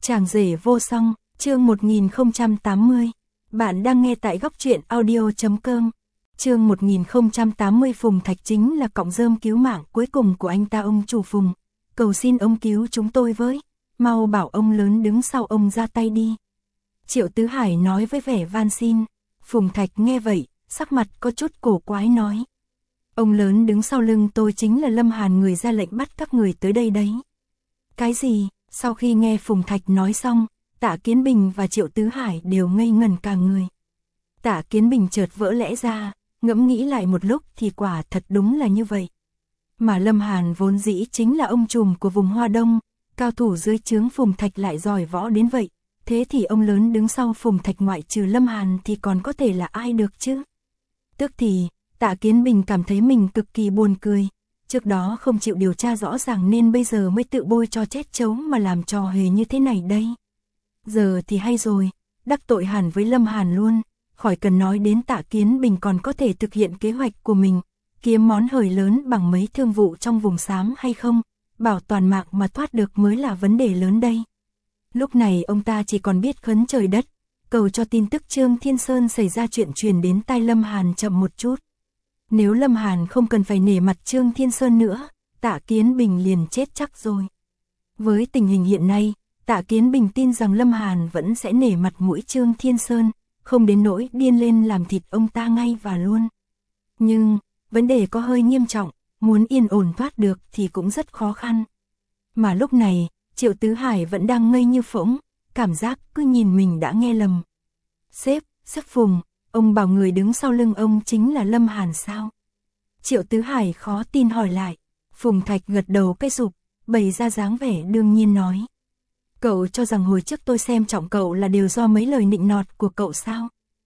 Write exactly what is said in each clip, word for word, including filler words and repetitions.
Chàng rể vô song, chương một nghìn không trăm tám mươi. Bạn đang nghe tại góc truyện audio chấm com. Chương một nghìn không trăm tám mươi. Phùng Thạch chính là cọng rơm cứu mạng cuối cùng của anh ta. Ông chủ Phùng, cầu xin ông cứu chúng tôi với, mau bảo ông lớn đứng sau ông ra tay đi. Triệu Tứ Hải nói với vẻ van xin. Phùng Thạch nghe vậy, sắc mặt có chút cổ quái nói. Ông lớn đứng sau lưng tôi chính là Lâm Hàn, người ra lệnh bắt các người tới đây đấy. Cái gì? Sau khi nghe Phùng Thạch nói xong, Tạ Kiến Bình và Triệu Tứ Hải đều ngây ngẩn cả người. Tạ Kiến Bình chợt vỡ lẽ ra, ngẫm nghĩ lại một lúc thì quả thật đúng là như vậy. Mà Lâm Hàn vốn dĩ chính là ông trùm của vùng Hoa Đông, cao thủ dưới trướng Phùng Thạch lại giỏi võ đến vậy. Thế thì ông lớn đứng sau Phùng Thạch ngoại trừ Lâm Hàn thì còn có thể là ai được chứ? Tức thì, Tạ Kiến Bình cảm thấy mình cực kỳ buồn cười. Trước đó không chịu điều tra rõ ràng nên bây giờ mới tự bôi cho chết chấu mà làm trò hề như thế này đây. Giờ thì hay rồi, đắc tội hẳn với Lâm Hàn luôn, khỏi cần nói đến Tạ Kiến Bình còn có thể thực hiện kế hoạch của mình, kiếm món hời lớn bằng mấy thương vụ trong vùng xám hay không, bảo toàn mạng mà thoát được mới là vấn đề lớn đây. Lúc này ông ta chỉ còn biết khấn trời đất, cầu cho tin tức Trương Thiên Sơn xảy ra chuyện truyền đến tai Lâm Hàn chậm một chút. Nếu Lâm Hàn không cần phải nể mặt Trương Thiên Sơn nữa, Tạ Kiến Bình liền chết chắc rồi. Với tình hình hiện nay, Tạ Kiến Bình tin rằng Lâm Hàn vẫn sẽ nể mặt mũi Trương Thiên Sơn, không đến nỗi điên lên làm thịt ông ta ngay và luôn. Nhưng, vấn đề có hơi nghiêm trọng, muốn yên ổn thoát được thì cũng rất khó khăn. Mà lúc này, Triệu Tứ Hải vẫn đang ngây như phỗng, cảm giác cứ nhìn mình đã nghe lầm. Sếp, sếp Phùng, ông bảo người đứng sau lưng ông chính là Lâm Hàn sao? Triệu Tứ Hải khó tin hỏi lại. Phùng Thạch gật đầu cái rụp, bày ra dáng vẻ đương nhiên nói. Cậu cho rằng hồi trước tôi xem trọng cậu là đều do mấy lời nịnh nọt của cậu sao?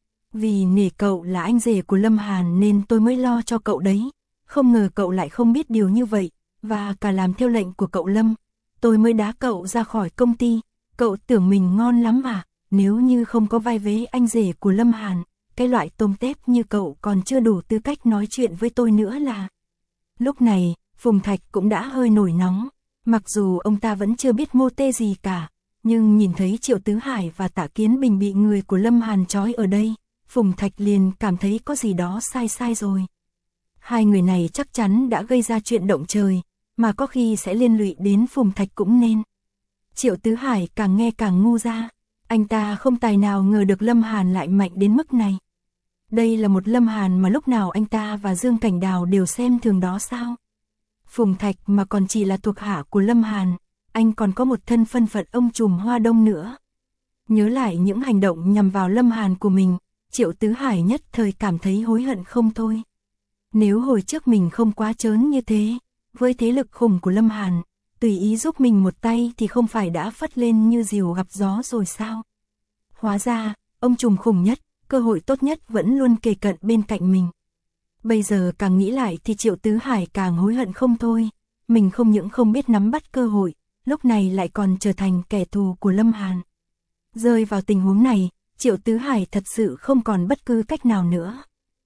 Vì nể cậu là anh rể của Lâm Hàn nên tôi mới lo cho cậu đấy. Không ngờ cậu lại không biết điều như vậy, và cả làm theo lệnh của cậu Lâm. Tôi mới đá cậu ra khỏi công ty. Cậu tưởng mình ngon lắm à? Nếu như không có vai vế anh rể của Lâm Hàn, cái loại tôm tép như cậu còn chưa đủ tư cách nói chuyện với tôi nữa là. Lúc này, Phùng Thạch cũng đã hơi nổi nóng. Mặc dù ông ta vẫn chưa biết mô tê gì cả, nhưng nhìn thấy Triệu Tứ Hải và Tạ Kiến Bình bị người của Lâm Hàn trói ở đây, Phùng Thạch liền cảm thấy có gì đó sai sai rồi. Hai người này chắc chắn đã gây ra chuyện động trời, mà có khi sẽ liên lụy đến Phùng Thạch cũng nên. Triệu Tứ Hải càng nghe càng ngu ra, anh ta không tài nào ngờ được Lâm Hàn lại mạnh đến mức này. Đây là một Lâm Hàn mà lúc nào anh ta và Dương Cảnh Đào đều xem thường đó sao? Phùng Thạch mà còn chỉ là thuộc hạ của Lâm Hàn, anh còn có một thân phân phận ông trùm Hoa Đông nữa. Nhớ lại những hành động nhằm vào Lâm Hàn của mình, Triệu Tứ Hải nhất thời cảm thấy hối hận không thôi. Nếu hồi trước mình không quá trớn như thế, với thế lực khủng của Lâm Hàn, tùy ý giúp mình một tay thì không phải đã phất lên như diều gặp gió rồi sao? Hóa ra, ông trùm khủng nhất, cơ hội tốt nhất vẫn luôn kề cận bên cạnh mình. Bây giờ càng nghĩ lại thì Triệu Tứ Hải càng hối hận không thôi. Mình không những không biết nắm bắt cơ hội, lúc này lại còn trở thành kẻ thù của Lâm Hàn. Rơi vào tình huống này, Triệu Tứ Hải thật sự không còn bất cứ cách nào nữa.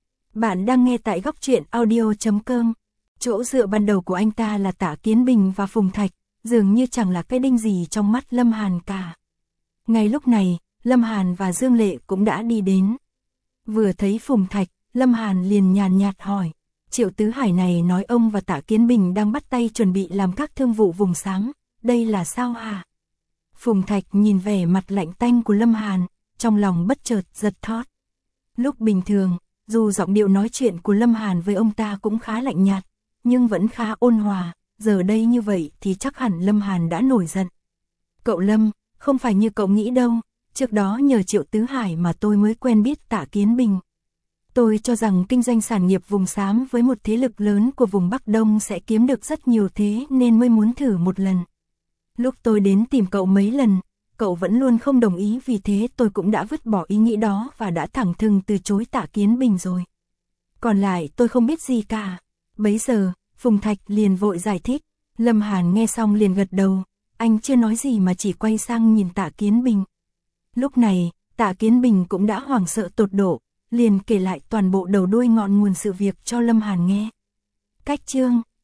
Bạn đang nghe tại góc truyện audio chấm com. Chỗ dựa ban đầu của anh ta là Tạ Kiến Bình và Phùng Thạch, dường như chẳng là cái đinh gì trong mắt Lâm Hàn cả. Ngay lúc này, Lâm Hàn và Dương Lệ cũng đã đi đến. Vừa thấy Phùng Thạch, Lâm Hàn liền nhàn nhạt hỏi. Triệu Tứ Hải này nói ông và Tạ Kiến Bình đang bắt tay chuẩn bị làm các thương vụ vùng xám, đây là sao hả? Phùng Thạch nhìn vẻ mặt lạnh tanh của Lâm Hàn, trong lòng bất chợt giật thót. Lúc bình thường, dù giọng điệu nói chuyện của Lâm Hàn với ông ta cũng khá lạnh nhạt, nhưng vẫn khá ôn hòa, giờ đây như vậy thì chắc hẳn Lâm Hàn đã nổi giận. Cậu Lâm, không phải như cậu nghĩ đâu, trước đó nhờ Triệu Tứ Hải mà tôi mới quen biết Tạ Kiến Bình. Tôi cho rằng kinh doanh sản nghiệp vùng xám với một thế lực lớn của vùng Bắc Đông sẽ kiếm được rất nhiều thế nên mới muốn thử một lần. Lúc tôi đến tìm cậu mấy lần, cậu vẫn luôn không đồng ý, vì thế tôi cũng đã vứt bỏ ý nghĩ đó và đã thẳng thừng từ chối Tạ Kiến Bình rồi. Còn lại tôi không biết gì cả. Bấy giờ, Phùng Thạch liền vội giải thích. Lâm Hàn nghe xong liền gật đầu, anh chưa nói gì mà chỉ quay sang nhìn Tạ Kiến Bình. Lúc này, Tạ Kiến Bình cũng đã hoảng sợ tột độ, liền kể lại toàn bộ đầu đuôi ngọn nguồn sự việc cho Lâm Hàn nghe. Cách chương